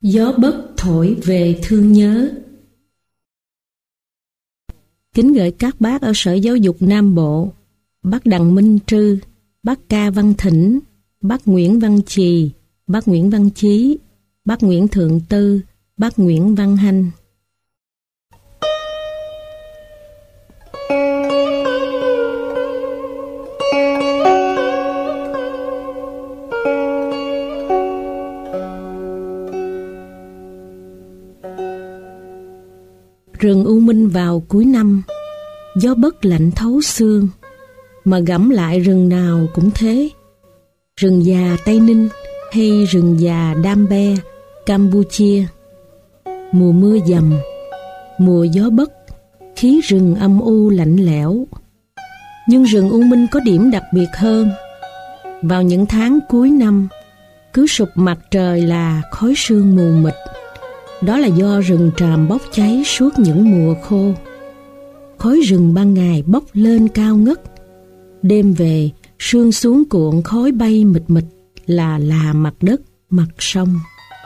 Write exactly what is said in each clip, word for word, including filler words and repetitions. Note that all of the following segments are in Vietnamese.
Gió bấc thổi về thương nhớ. Kính gửi các bác ở Sở Giáo dục Nam Bộ, bác Đặng Minh Trư, bác Ca Văn Thỉnh, bác Nguyễn Văn Chì, bác Nguyễn Văn Chí, bác Nguyễn Thượng Tư, bác Nguyễn Văn Hanh. Rừng u minh vào cuối năm, gió bấc lạnh thấu xương, mà gẫm lại rừng nào cũng thế. Rừng già Tây Ninh hay rừng già Đam Be, Campuchia. Mùa mưa dầm, mùa gió bấc, khí rừng âm u lạnh lẽo. Nhưng rừng u minh có điểm đặc biệt hơn. Vào những tháng cuối năm, cứ sụp mặt trời là khói sương mù mịt. Đó là do rừng tràm bốc cháy suốt những mùa khô. Khói rừng ban ngày bốc lên cao ngất, đêm về sương xuống cuộn khói bay mịt mịt là là mặt đất, mặt sông.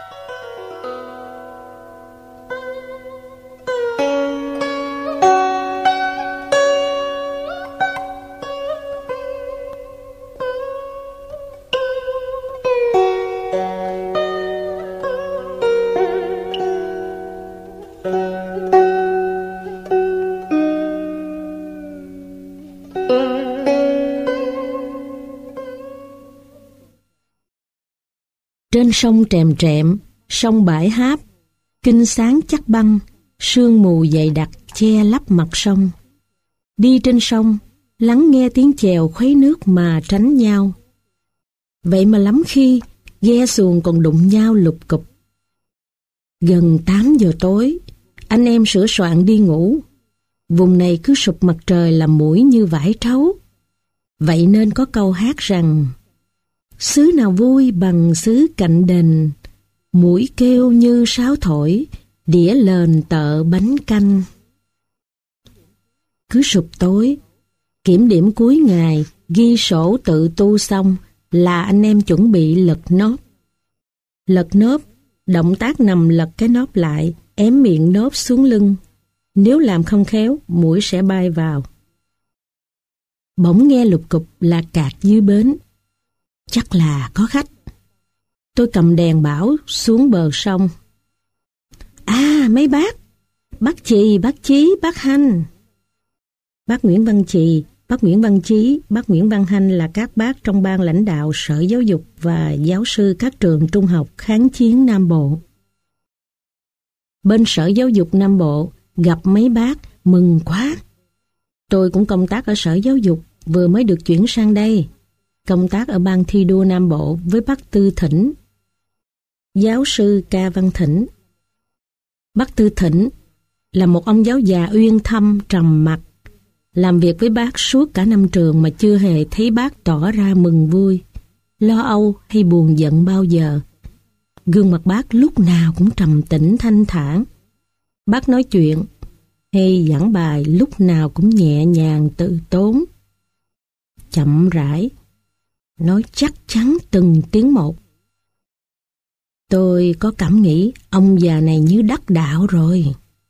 Trên sông Trèm Trẹm, sông Bãi Háp, kinh sáng chắc băng, sương mù dày đặc che lấp mặt sông. Đi trên sông, lắng nghe tiếng chèo khuấy nước mà tránh nhau. Vậy mà lắm khi, ghe xuồng còn đụng nhau lục cục. Gần tám giờ tối, anh em sửa soạn đi ngủ. Vùng này cứ sụp mặt trời làm mũi như vải trấu. Vậy nên có câu hát rằng: xứ nào vui bằng xứ cạnh đền, mũi kêu như sáo thổi, đĩa lền tợ bánh canh. Cứ sụp tối, kiểm điểm cuối ngày, ghi sổ tự tu xong là anh em chuẩn bị lật nốp. Lật nốp, động tác nằm lật cái nốp lại, ém miệng nốp xuống lưng. Nếu làm không khéo, muỗi sẽ bay vào. Bỗng nghe lục cục là cạc dưới bến. Chắc là có khách. Tôi cầm đèn bảo xuống bờ sông. À, mấy bác, bác Chì, bác Chí, bác Hanh. Bác Nguyễn Văn Chì, bác Nguyễn Văn Chí, bác Nguyễn Văn Hanh là các bác trong ban lãnh đạo Sở Giáo dục và giáo sư các trường trung học kháng chiến Nam Bộ. Bên Sở Giáo dục Nam Bộ gặp mấy bác mừng quá. Tôi cũng công tác ở Sở Giáo dục, vừa mới được chuyển sang đây. Công tác ở ban thi đua Nam Bộ với bác Tư Thỉnh, giáo sư Ca Văn Thỉnh. Bác Tư Thỉnh là một ông giáo già uyên thâm, trầm mặc, làm việc với bác suốt cả năm trường mà chưa hề thấy bác tỏ ra mừng vui, lo âu hay buồn giận bao giờ. Gương mặt bác lúc nào cũng trầm tĩnh thanh thản. Bác nói chuyện hay giảng bài lúc nào cũng nhẹ nhàng từ tốn, chậm rãi, nói chắc chắn từng tiếng một. Tôi có cảm nghĩ ông già này như đắc đạo rồi.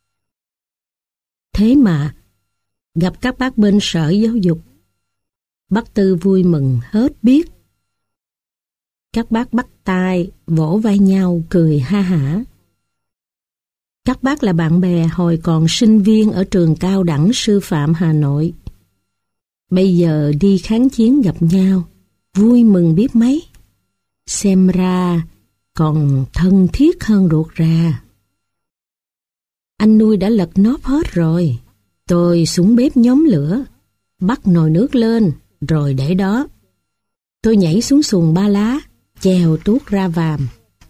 Thế mà gặp các bác bên Sở Giáo dục, bác Tư vui mừng hết biết. Các bác bắt tay, vỗ vai nhau cười ha hả. Các bác là bạn bè hồi còn sinh viên ở trường cao đẳng sư phạm Hà Nội. Bây giờ đi kháng chiến gặp nhau, vui mừng biết mấy. Xem ra còn thân thiết hơn ruột ra. Anh nuôi đã lật nốp hết rồi. Tôi xuống bếp nhóm lửa, bắt nồi nước lên, rồi để đó. Tôi nhảy xuống xuồng ba lá, chèo tuốt ra Vàm.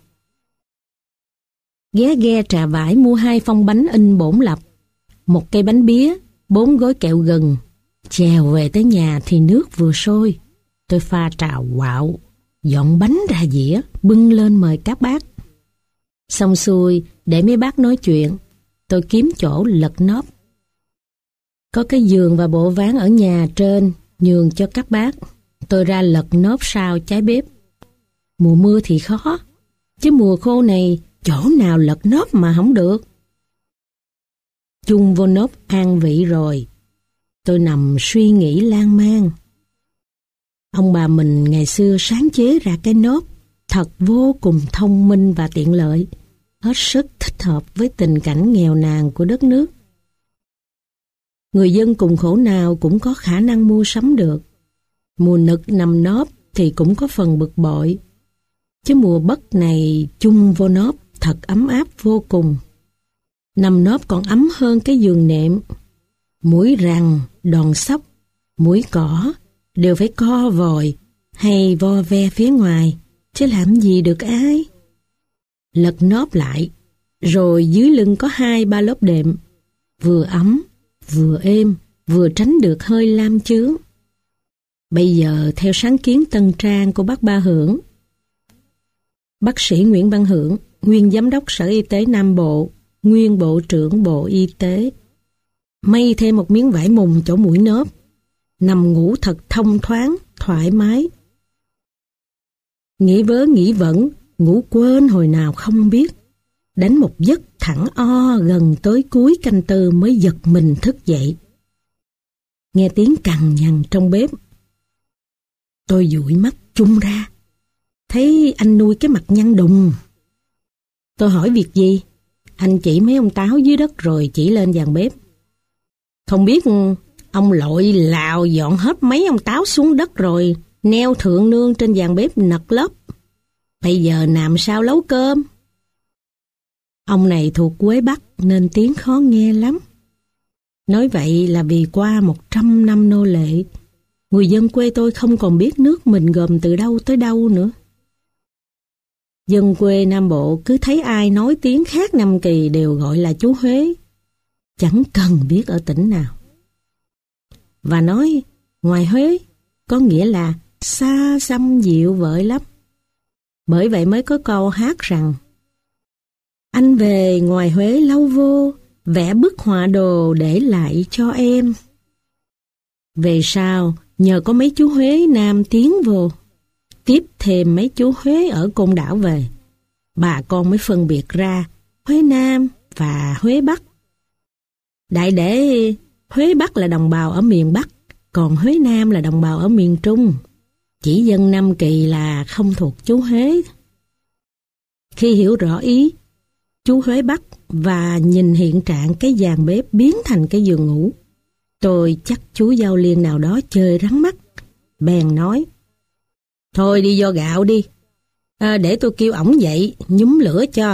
Ghé ghe Trà Vải mua hai phong bánh in bổn lập, một cây bánh bía, bốn gói kẹo gừng. Chèo về tới nhà thì nước vừa sôi. Tôi pha trà quạo, dọn bánh ra dĩa, bưng lên mời các bác. Xong xuôi, để mấy bác nói chuyện, tôi kiếm chỗ lật nốp. Có cái giường và bộ ván ở nhà trên, nhường cho các bác. Tôi ra lật nốp sau trái bếp. Mùa mưa thì khó, chứ mùa khô này chỗ nào lật nốp mà không được. Chung vô nốp an vị rồi, tôi nằm suy nghĩ lan man. Ông bà mình ngày xưa sáng chế ra cái nốp thật vô cùng thông minh và tiện lợi, hết sức thích hợp với tình cảnh nghèo nàn của đất nước. Người dân cùng khổ nào cũng có khả năng mua sắm được. Mùa nực nằm nốp thì cũng có phần bực bội. Chứ mùa bất này chung vô nốp thật ấm áp vô cùng. Nằm nốp còn ấm hơn cái giường nệm. Mũi rằn, đòn sóc, mũi cỏ đều phải co vòi hay vo ve phía ngoài, chứ làm gì được ai. Lật nốp lại, rồi dưới lưng có hai ba lớp đệm, vừa ấm, vừa êm, vừa tránh được hơi lam chướng. Bây giờ theo sáng kiến tân trang của bác Ba Hưởng, bác sĩ Nguyễn Văn Hưởng, nguyên giám đốc Sở Y tế Nam Bộ, nguyên Bộ trưởng Bộ Y tế, may thêm một miếng vải mùng chỗ mũi nốp, nằm ngủ thật thông thoáng, thoải mái. Nghĩ vớ nghĩ vẩn, ngủ quên hồi nào không biết. Đánh một giấc thẳng o gần tới cuối canh tư mới giật mình thức dậy. Nghe tiếng cằn nhằn trong bếp. Tôi dụi mắt chung ra, thấy anh nuôi cái mặt nhăn đùng. Tôi hỏi việc gì? Anh chỉ mấy ông táo dưới đất rồi chỉ lên giàn bếp. Không biết ông lội lào dọn hết mấy ông táo xuống đất rồi neo thượng nương trên giàn bếp nật lấp. Bây giờ làm sao nấu cơm? Ông này thuộc Quế Bắc nên tiếng khó nghe lắm. Nói vậy là vì qua một trăm năm nô lệ, người dân quê tôi không còn biết nước mình gồm từ đâu tới đâu nữa. Dân quê Nam Bộ cứ thấy ai nói tiếng khác Nam Kỳ đều gọi là chú Huế, chẳng cần biết ở tỉnh nào. Và nói ngoài Huế có nghĩa là xa xăm dịu vợi lắm. Bởi vậy mới có câu hát rằng: anh về ngoài Huế lâu vô, vẽ bức họa đồ để lại cho em. Về sau, nhờ có mấy chú Huế Nam tiến vô, tiếp thêm mấy chú Huế ở Côn Đảo về, bà con mới phân biệt ra Huế Nam và Huế Bắc. Đại để Huế Bắc là đồng bào ở miền Bắc, còn Huế Nam là đồng bào ở miền Trung. Chỉ dân Nam Kỳ là không thuộc chú Huế. Khi hiểu rõ ý chú Huế Bắc và nhìn hiện trạng cái giàn bếp biến thành cái giường ngủ, tôi chắc chú Giao Liên nào đó chơi rắn mắt, bèn nói: thôi đi vo gạo đi, à, để tôi kêu ổng dậy nhúm lửa cho.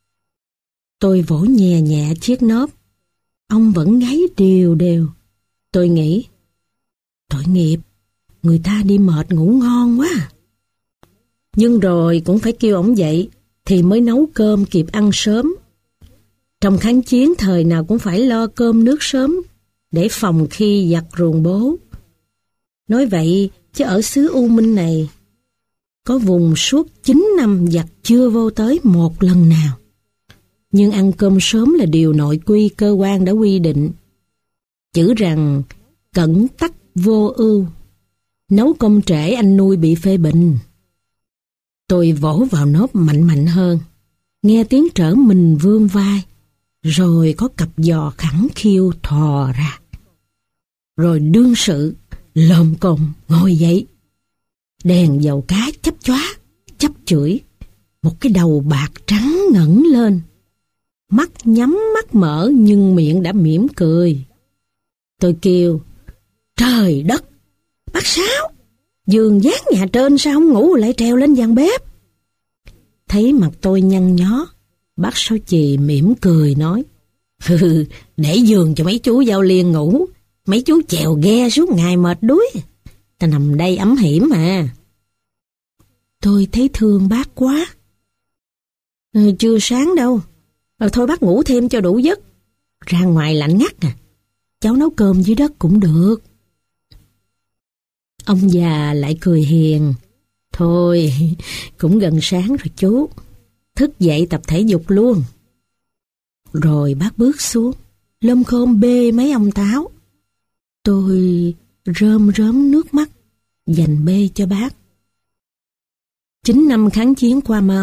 Tôi vỗ nhẹ nhẹ chiếc nốp, ông vẫn ngáy đều đều. Tôi nghĩ, tội nghiệp, người ta đi mệt ngủ ngon quá. Nhưng rồi cũng phải kêu ổng dậy thì mới nấu cơm kịp ăn sớm. Trong kháng chiến thời nào cũng phải lo cơm nước sớm để phòng khi giặc ruồng bố. Nói vậy chứ ở xứ U Minh này có vùng suốt chín năm giặc chưa vô tới một lần nào. Nhưng ăn cơm sớm là điều nội quy cơ quan đã quy định. Chữ rằng cẩn tắc vô ưu, nấu cơm trễ anh nuôi bị phê bình. Tôi vỗ vào nốp mạnh mạnh hơn, nghe tiếng trở mình vươn vai, rồi có cặp giò khẳng khiu thò ra. Rồi đương sự lồm cồm ngồi dậy, đèn dầu cá chắp chóa, chắp chưởi, một cái đầu bạc trắng ngẩng lên, mắt nhắm mắt mở nhưng miệng đã mỉm cười. Tôi kêu: trời đất, bác Sáu, giường dán nhà trên sao không ngủ lại trèo lên giàn bếp? Thấy mặt tôi nhăn nhó, bác Sáu Chì mỉm cười nói: hừ, để giường cho mấy chú Giao Liên ngủ, mấy chú chèo ghe suốt ngày mệt đuối, ta nằm đây ấm hiểm mà. Tôi thấy thương bác quá. Ừ, chưa sáng đâu, rồi thôi bác ngủ thêm cho đủ giấc, ra ngoài lạnh ngắt à, cháu nấu cơm dưới đất cũng được. Ông già lại cười hiền: thôi, cũng gần sáng rồi chú, thức dậy tập thể dục luôn. Rồi bác bước xuống, lom khom bê mấy ông táo. Tôi rơm rớm nước mắt, dành bê cho bác. Chín năm kháng chiến qua mau,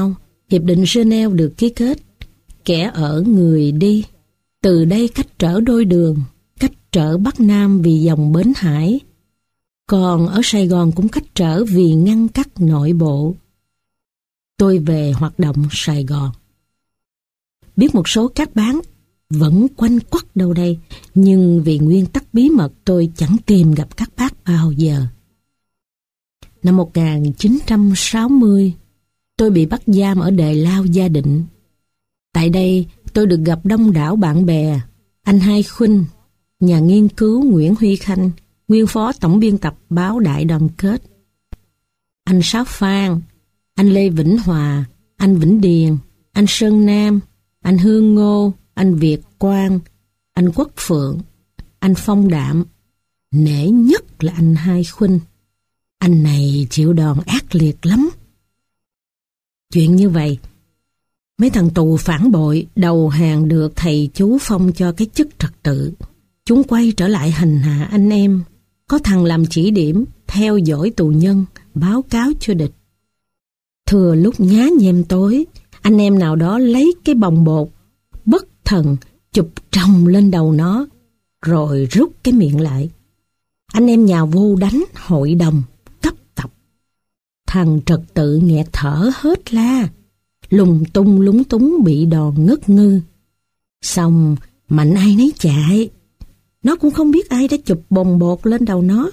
Hiệp định Geneva được ký kết, kẻ ở người đi. Từ đây cách trở đôi đường, cách trở Bắc Nam vì dòng Bến Hải. Còn ở Sài Gòn cũng cách trở vì ngăn cắt nội bộ. Tôi về hoạt động Sài Gòn. Biết một số các bán vẫn quanh quất đâu đây, nhưng vì nguyên tắc bí mật tôi chẳng tìm gặp các bác bao giờ. Năm một nghìn chín trăm sáu mươi, tôi bị bắt giam ở Đề Lao Gia Định. Tại đây, tôi được gặp đông đảo bạn bè, anh Hai Khuynh, nhà nghiên cứu Nguyễn Huy Khanh, nguyên phó tổng biên tập báo Đại Đoàn Kết, anh Sáu Phan, anh Lê Vĩnh Hòa, anh Vĩnh Điền, anh Sơn Nam, anh Hương Ngô, anh Việt Quang, anh Quốc Phượng, anh Phong Đạm. Nể nhất là anh Hai Khuynh. Anh này chịu đòn ác liệt lắm. Chuyện như vậy, mấy thằng tù phản bội đầu hàng được thầy chú phong cho cái chức trật tự. Chúng quay trở lại hành hạ anh em. Có thằng làm chỉ điểm, theo dõi tù nhân, báo cáo cho địch. Thừa lúc nhá nhem tối, anh em nào đó lấy cái bồng bột, bất thần chụp trồng lên đầu nó, rồi rút cái miệng lại. Anh em nhào vô đánh hội đồng, cấp tập. Thằng trật tự nghẹt thở hết la, lùng tung lúng túng bị đòn ngất ngư. Xong mạnh ai nấy chạy. Nó cũng không biết ai đã chụp bồng bột lên đầu nó.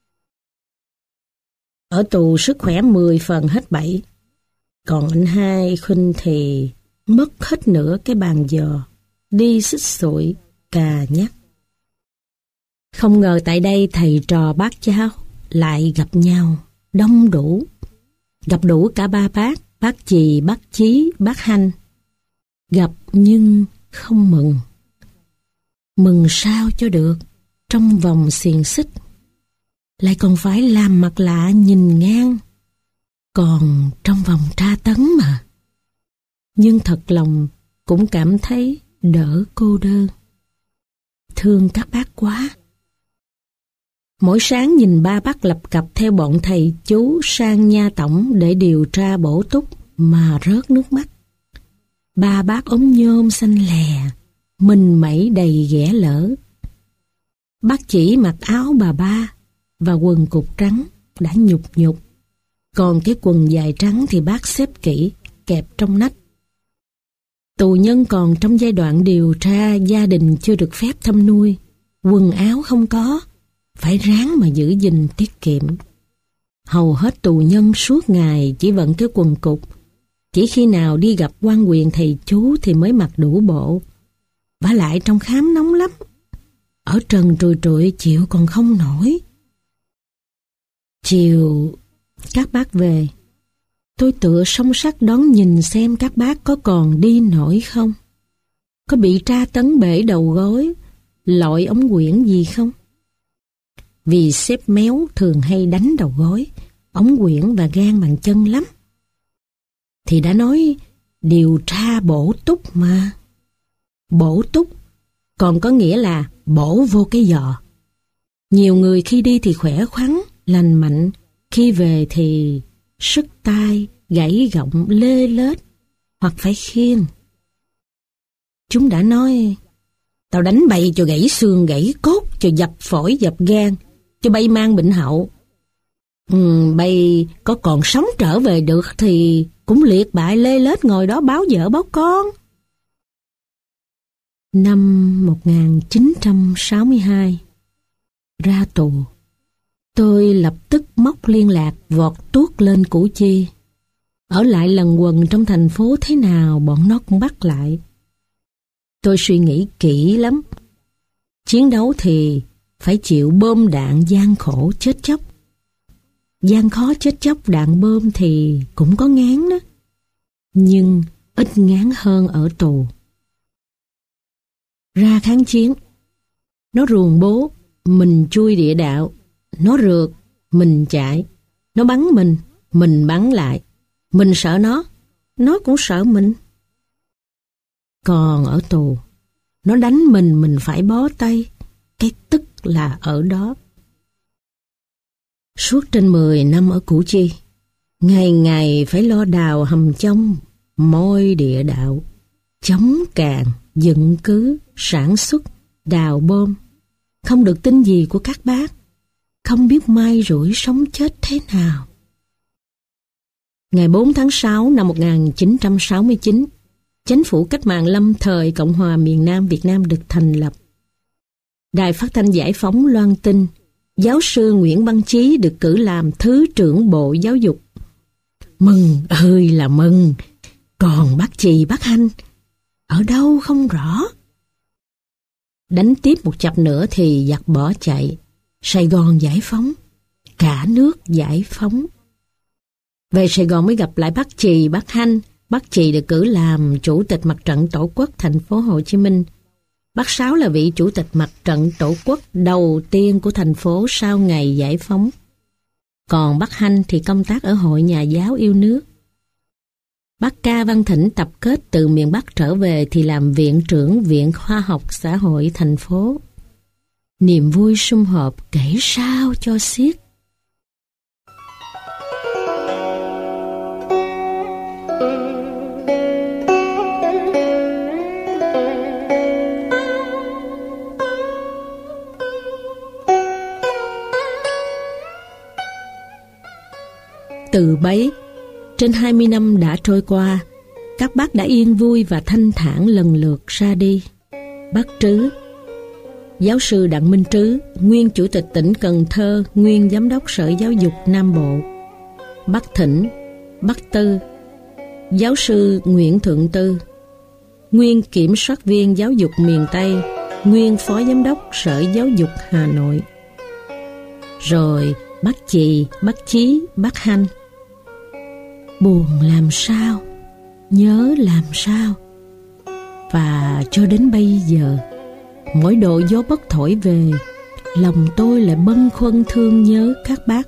Ở tù sức khỏe mười phần hết bảy. Còn anh Hai Khuynh thì mất hết nửa cái bàn giò, đi xích sụi, cà nhắc. Không ngờ tại đây thầy trò bác cháu lại gặp nhau, đông đủ. Gặp đủ cả ba bác, bác Chì, bác Chí, bác Hanh. Gặp nhưng không mừng. Mừng sao cho được, trong vòng xiềng xích. Lại còn phải làm mặt lạ nhìn ngang. Còn trong vòng tra tấn mà. Nhưng thật lòng cũng cảm thấy đỡ cô đơn. Thương các bác quá. Mỗi sáng nhìn ba bác lập cập theo bọn thầy chú sang nha tổng để điều tra bổ túc mà rớt nước mắt. Ba bác ống nhôm xanh lè, mình mẩy đầy ghẻ lỡ. Bác chỉ mặc áo bà ba và quần cục trắng đã nhục nhục. Còn cái quần dài trắng thì bác xếp kỹ, kẹp trong nách. Tù nhân còn trong giai đoạn điều tra, gia đình chưa được phép thăm nuôi, quần áo không có, phải ráng mà giữ gìn tiết kiệm. Hầu hết tù nhân suốt ngày chỉ vận cái quần cục, chỉ khi nào đi gặp quan quyền thầy chú thì mới mặc đủ bộ. Vả lại trong khám nóng lắm, ở trần trùi trụi chịu còn không nổi. Chiều các bác về, tôi tựa song sắt đón nhìn xem các bác có còn đi nổi không, có bị tra tấn bể đầu gối, lội ống quyển gì không. Vì sếp méo thường hay đánh đầu gối, ống quyển và gan bằng chân lắm. Thì đã nói điều tra bổ túc mà. Bổ túc còn có nghĩa là bổ vô cái giò. Nhiều người khi đi thì khỏe khoắn, lành mạnh, khi về thì sức tai, gãy gọng, lê lết, hoặc phải khiêng. Chúng đã nói, tao đánh bay cho gãy xương gãy cốt, cho dập phổi dập gan, cho bay mang bệnh hậu. Ừ, bay có còn sống trở về được thì cũng liệt bại lê lết ngồi đó báo vợ báo con. Năm một nghìn chín trăm sáu mươi hai, ra tù, tôi lập tức móc liên lạc vọt tuốt lên Củ Chi. Ở lại lần quần trong thành phố thế nào bọn nó cũng bắt lại. Tôi suy nghĩ kỹ lắm. Chiến đấu thì phải chịu bom đạn gian khổ chết chóc. Gian khó chết chóc đạn bom thì cũng có ngán đó, nhưng ít ngán hơn ở tù. Ra kháng chiến, nó ruồng bố, mình chui địa đạo. Nó rượt, mình chạy. Nó bắn mình, mình bắn lại. Mình sợ nó, nó cũng sợ mình. Còn ở tù, nó đánh mình, mình phải bó tay. Cái tức là ở đó. Suốt trên mười năm ở Củ Chi, ngày ngày phải lo đào hầm trong, moi địa đạo, chống càn, dựng cứ, sản xuất, đào bơm. Không được tin gì của các bác, không biết mai rủi sống chết thế nào. Ngày bốn tháng sáu năm một nghìn chín trăm sáu mươi chín, Chính phủ cách mạng lâm thời Cộng hòa miền Nam Việt Nam được thành lập. Đài Phát thanh Giải phóng loan tin giáo sư Nguyễn Văn Chí được cử làm Thứ trưởng Bộ Giáo dục. Mừng ơi là mừng, còn bác Chì bác Hanh ở đâu không rõ. Đánh tiếp một chập nữa thì giặc bỏ chạy, Sài Gòn giải phóng, cả nước giải phóng. Về Sài Gòn mới gặp lại bác Chì bác Hanh. Bác Chì được cử làm Chủ tịch Mặt trận Tổ quốc thành phố Hồ Chí Minh. Bác Sáu là vị Chủ tịch Mặt trận Tổ quốc đầu tiên của thành phố sau ngày giải phóng. Còn bác Hanh thì công tác ở Hội Nhà giáo yêu nước. Bác Ca Văn Thỉnh tập kết từ miền Bắc trở về thì làm Viện trưởng Viện Khoa học Xã hội thành phố. Niềm vui sum họp kể sao cho xiết. Từ bấy, trên hai mươi năm đã trôi qua, các bác đã yên vui và thanh thản lần lượt ra đi. Bác Trứ, giáo sư Đặng Minh Trứ, nguyên Chủ tịch tỉnh Cần Thơ, nguyên Giám đốc Sở Giáo dục Nam Bộ. Bác Thỉnh, bác Tư, giáo sư Nguyễn Thượng Tư, nguyên Kiểm soát viên Giáo dục miền Tây, nguyên Phó Giám đốc Sở Giáo dục Hà Nội. Rồi bác Chì, bác Chí, bác Hanh. Buồn làm sao, nhớ làm sao. Và cho đến bây giờ, mỗi độ gió bất thổi về, lòng tôi lại bâng khuâng thương nhớ các bác.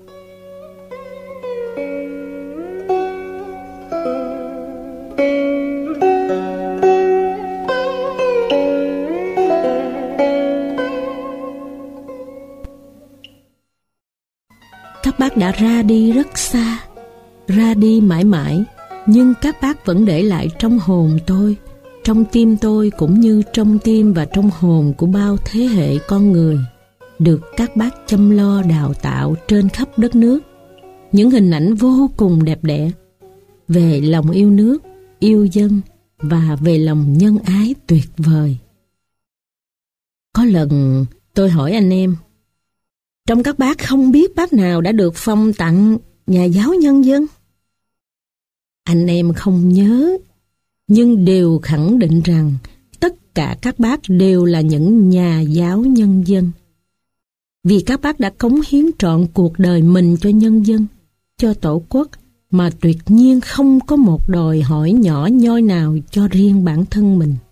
Các bác đã ra đi rất xa, ra đi mãi mãi, nhưng các bác vẫn để lại trong hồn tôi, trong tim tôi cũng như trong tim và trong hồn của bao thế hệ con người, được các bác chăm lo đào tạo trên khắp đất nước. Những hình ảnh vô cùng đẹp đẽ về lòng yêu nước, yêu dân và về lòng nhân ái tuyệt vời. Có lần tôi hỏi anh em, trong các bác không biết bác nào đã được phong tặng nhà giáo nhân dân? Anh em không nhớ, nhưng đều khẳng định rằng tất cả các bác đều là những nhà giáo nhân dân. Vì các bác đã cống hiến trọn cuộc đời mình cho nhân dân, cho Tổ quốc, mà tuyệt nhiên không có một đòi hỏi nhỏ nhoi nào cho riêng bản thân mình.